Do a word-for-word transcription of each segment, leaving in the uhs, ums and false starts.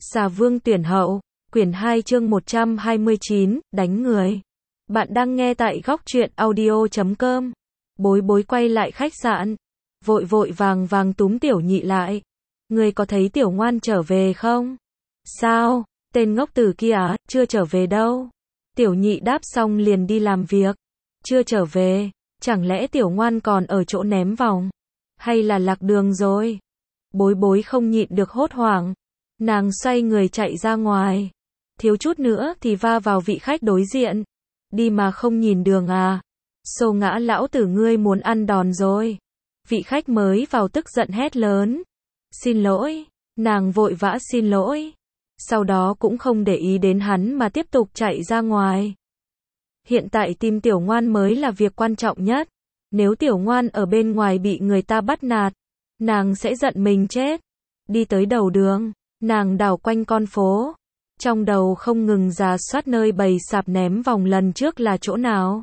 Xà Vương tuyển hậu, quyển hai chương một trăm hai mươi chín, đánh người. Bạn đang nghe tại góc truyện audio chấm com. Bối bối quay lại khách sạn, vội vội vàng vàng túm Tiểu Nhị lại. Người có thấy Tiểu Ngoan trở về không? Sao, tên ngốc tử kia à, chưa trở về đâu. Tiểu Nhị đáp xong liền đi làm việc. Chưa trở về, chẳng lẽ Tiểu Ngoan còn ở chỗ ném vòng? Hay là lạc đường rồi? Bối bối không nhịn được hốt hoảng. Nàng xoay người chạy ra ngoài. Thiếu chút nữa thì va vào vị khách đối diện. Đi mà không nhìn đường à? Xô ngã lão tử ngươi muốn ăn đòn rồi. Vị khách mới vào tức giận hét lớn. Xin lỗi. Nàng vội vã xin lỗi. Sau đó cũng không để ý đến hắn mà tiếp tục chạy ra ngoài. Hiện tại tìm Tiểu Ngoan mới là việc quan trọng nhất. Nếu Tiểu Ngoan ở bên ngoài bị người ta bắt nạt, nàng sẽ giận mình chết. Đi tới đầu đường, nàng đảo quanh con phố. Trong đầu không ngừng rà soát nơi bày sạp ném vòng lần trước là chỗ nào.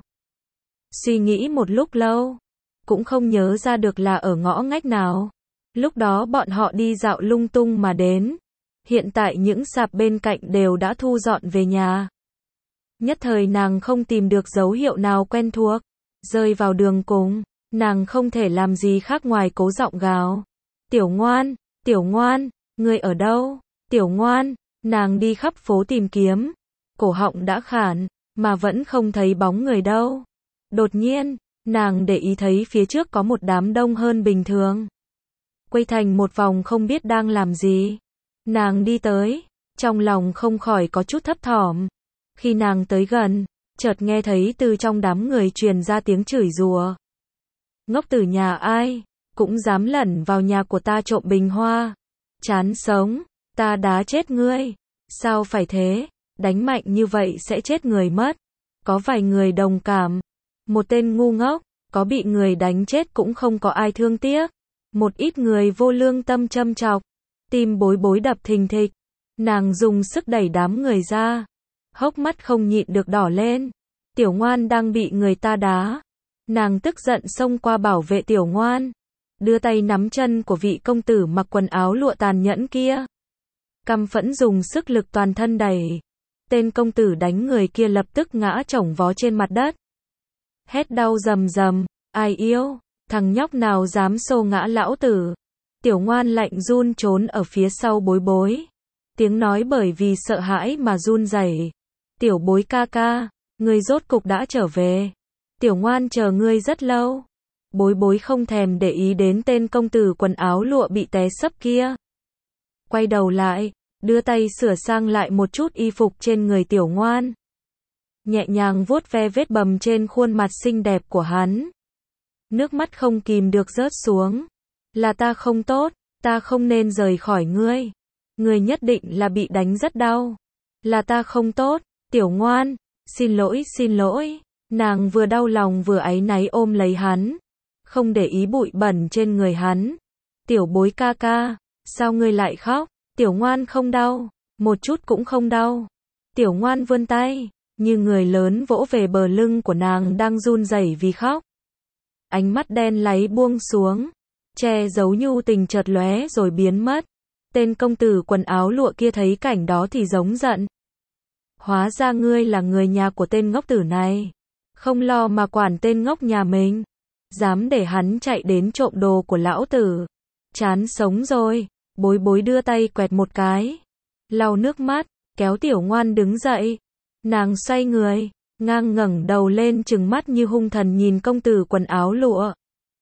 Suy nghĩ một lúc lâu, cũng không nhớ ra được là ở ngõ ngách nào. Lúc đó bọn họ đi dạo lung tung mà đến. Hiện tại những sạp bên cạnh đều đã thu dọn về nhà. Nhất thời nàng không tìm được dấu hiệu nào quen thuộc. Rơi vào đường cùng, nàng không thể làm gì khác ngoài cố giọng gào. Tiểu Ngoan, Tiểu Ngoan, ngươi ở đâu? Tiểu Ngoan, nàng đi khắp phố tìm kiếm. Cổ họng đã khản, mà vẫn không thấy bóng người đâu. Đột nhiên, nàng để ý thấy phía trước có một đám đông hơn bình thường. Quay thành một vòng không biết đang làm gì. Nàng đi tới, trong lòng không khỏi có chút thấp thỏm. Khi nàng tới gần, chợt nghe thấy từ trong đám người truyền ra tiếng chửi rủa. Ngốc tử nhà ai, cũng dám lẩn vào nhà của ta trộm bình hoa. Chán sống, ta đá chết ngươi. Sao phải thế, đánh mạnh như vậy sẽ chết người mất. Có vài người đồng cảm. Một tên ngu ngốc, có bị người đánh chết cũng không có ai thương tiếc. Một ít người vô lương tâm châm chọc. Tim bối bối đập thình thịch. Nàng dùng sức đẩy đám người ra. Hốc mắt không nhịn được đỏ lên. Tiểu Ngoan đang bị người ta đá. Nàng tức giận xông qua bảo vệ Tiểu Ngoan. Đưa tay nắm chân của vị công tử mặc quần áo lụa tàn nhẫn kia. Căm phẫn dùng sức lực toàn thân đẩy. Tên công tử đánh người kia lập tức ngã chổng vó trên mặt đất. Hét đau rầm rầm. Ai yêu, thằng nhóc nào dám xô ngã lão tử. Tiểu Ngoan lạnh run trốn ở phía sau bối bối. Tiếng nói bởi vì sợ hãi mà run rẩy. Tiểu bối ca ca, ngươi rốt cục đã trở về. Tiểu Ngoan chờ ngươi rất lâu. Bối bối không thèm để ý đến tên công tử quần áo lụa bị té xấp kia. Quay đầu lại, đưa tay sửa sang lại một chút y phục trên người Tiểu Ngoan. Nhẹ nhàng vuốt ve vết bầm trên khuôn mặt xinh đẹp của hắn. Nước mắt không kìm được rớt xuống. Là ta không tốt, ta không nên rời khỏi ngươi. Ngươi nhất định là bị đánh rất đau. Là ta không tốt, Tiểu Ngoan, xin lỗi xin lỗi. Nàng vừa đau lòng vừa áy náy ôm lấy hắn. Không để ý bụi bẩn trên người hắn. Tiểu bối ca ca, sao ngươi lại khóc? Tiểu Ngoan không đau, một chút cũng không đau. Tiểu Ngoan vươn tay, như người lớn vỗ về bờ lưng của nàng đang run rẩy vì khóc. Ánh mắt đen láy buông xuống, che giấu nhu tình chợt lóe rồi biến mất. Tên công tử quần áo lụa kia thấy cảnh đó thì giống giận. Hóa ra ngươi là người nhà của tên ngốc tử này. Không lo mà quản tên ngốc nhà mình. Dám để hắn chạy đến trộm đồ của lão tử. Chán sống rồi. Bối bối đưa tay quẹt một cái. Lau nước mắt, kéo Tiểu Ngoan đứng dậy. Nàng xoay người, ngang ngẩng đầu lên trừng mắt như hung thần nhìn công tử quần áo lụa.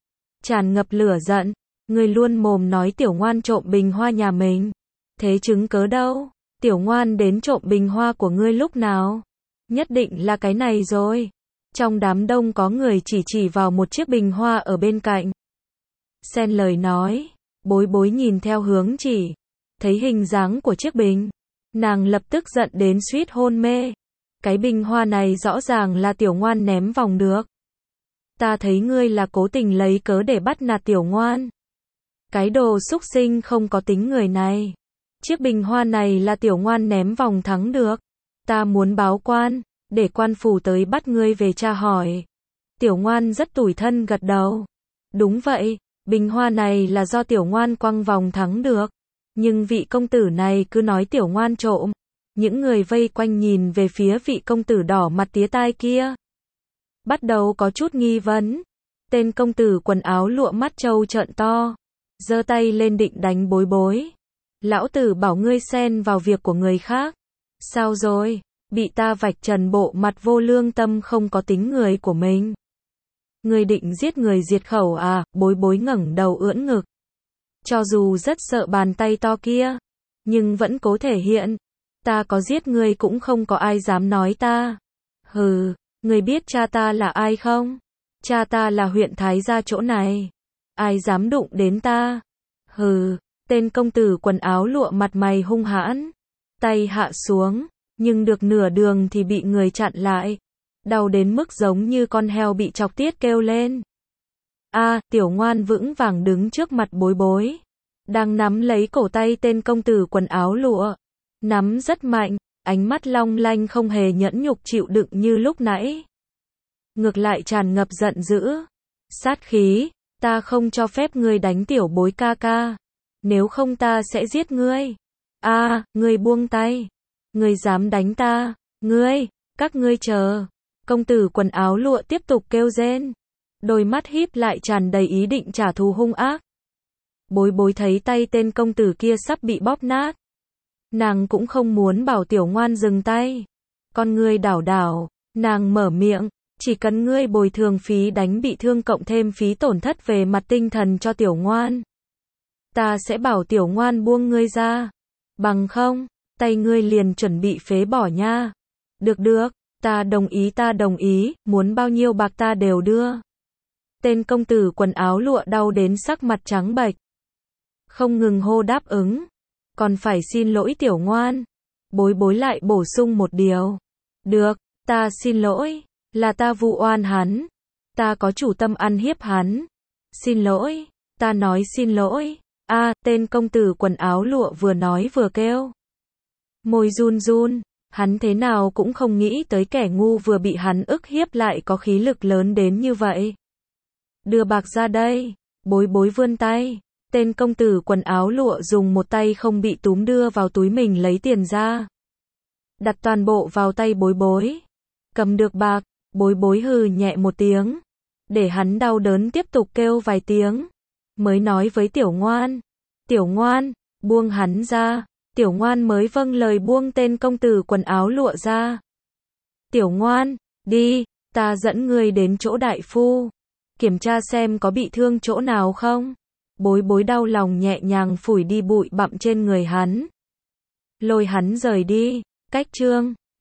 Tràn ngập lửa giận. Ngươi luôn mồm nói Tiểu Ngoan trộm bình hoa nhà mình. Thế chứng cớ đâu? Tiểu Ngoan đến trộm bình hoa của ngươi lúc nào? Nhất định là cái này rồi. Trong đám đông có người chỉ chỉ vào một chiếc bình hoa ở bên cạnh. Xen lời nói. Bối bối nhìn theo hướng chỉ. Thấy hình dáng của chiếc bình. Nàng lập tức giận đến suýt hôn mê. Cái bình hoa này rõ ràng là Tiểu Ngoan ném vòng được. Ta thấy ngươi là cố tình lấy cớ để bắt nạt Tiểu Ngoan. Cái đồ xúc sinh không có tính người này. Chiếc bình hoa này là Tiểu Ngoan ném vòng thắng được. Ta muốn báo quan, để quan phủ tới bắt ngươi về tra hỏi. Tiểu Ngoan rất tủi thân gật đầu. Đúng vậy, bình hoa này là do Tiểu Ngoan quăng vòng thắng được. Nhưng vị công tử này cứ nói Tiểu Ngoan trộm. Những người vây quanh nhìn về phía vị công tử đỏ mặt tía tai kia. Bắt đầu có chút nghi vấn. Tên công tử quần áo lụa mắt trâu trợn to. Giơ tay lên định đánh Bối Bối. Lão tử bảo ngươi xen vào việc của người khác. Sao rồi? Bị ta vạch trần bộ mặt vô lương tâm không có tính người của mình. Ngươi định giết người diệt khẩu à? Bối Bối ngẩng đầu ưỡn ngực. Cho dù rất sợ bàn tay to kia, nhưng vẫn cố thể hiện. Ta có giết ngươi cũng không có ai dám nói ta. Hừ, ngươi biết cha ta là ai không? Cha ta là huyện thái gia chỗ này. Ai dám đụng đến ta? Hừ, tên công tử quần áo lụa mặt mày hung hãn. Tay hạ xuống, nhưng được nửa đường thì bị người chặn lại. Đau đến mức giống như con heo bị chọc tiết kêu lên. A, Tiểu Ngoan vững vàng đứng trước mặt Bối Bối. Đang nắm lấy cổ tay tên công tử quần áo lụa. Nắm rất mạnh, ánh mắt long lanh không hề nhẫn nhục chịu đựng như lúc nãy. Ngược lại tràn ngập giận dữ. Sát khí, ta không cho phép ngươi đánh Tiểu Bối ca ca. Nếu không ta sẽ giết ngươi. A, à, ngươi buông tay. Ngươi dám đánh ta, ngươi, các ngươi chờ. Công tử quần áo lụa tiếp tục kêu rên. Đôi mắt híp lại tràn đầy ý định trả thù hung ác. Bối Bối thấy tay tên công tử kia sắp bị bóp nát. Nàng cũng không muốn bảo Tiểu Ngoan dừng tay. Con ngươi đảo đảo, nàng mở miệng, chỉ cần ngươi bồi thường phí đánh bị thương cộng thêm phí tổn thất về mặt tinh thần cho Tiểu Ngoan. Ta sẽ bảo Tiểu Ngoan buông ngươi ra. Bằng không, tay ngươi liền chuẩn bị phế bỏ nha. Được được, ta đồng ý ta đồng ý, muốn bao nhiêu bạc ta đều đưa. Tên công tử quần áo lụa đau đến sắc mặt trắng bệch. Không ngừng hô đáp ứng. Còn phải xin lỗi Tiểu Ngoan. Bối Bối lại bổ sung một điều. Được, ta xin lỗi. Là ta vu oan hắn. Ta có chủ tâm ăn hiếp hắn. Xin lỗi. Ta nói xin lỗi. A, à, tên công tử quần áo lụa vừa nói vừa kêu. Môi run run. Hắn thế nào cũng không nghĩ tới kẻ ngu vừa bị hắn ức hiếp lại có khí lực lớn đến như vậy. Đưa bạc ra đây. Bối Bối vươn tay. Tên công tử quần áo lụa dùng một tay không bị túm đưa vào túi mình lấy tiền ra. Đặt toàn bộ vào tay Bối Bối. Cầm được bạc, Bối Bối hừ nhẹ một tiếng. Để hắn đau đớn tiếp tục kêu vài tiếng. Mới nói với Tiểu Ngoan. Tiểu Ngoan, buông hắn ra. Tiểu Ngoan mới vâng lời buông tên công tử quần áo lụa ra. Tiểu Ngoan, đi, ta dẫn ngươi đến chỗ đại phu. Kiểm tra xem có bị thương chỗ nào không. Bối Bối đau lòng nhẹ nhàng phủi đi bụi bặm trên người hắn. Lôi hắn rời đi. Cách chương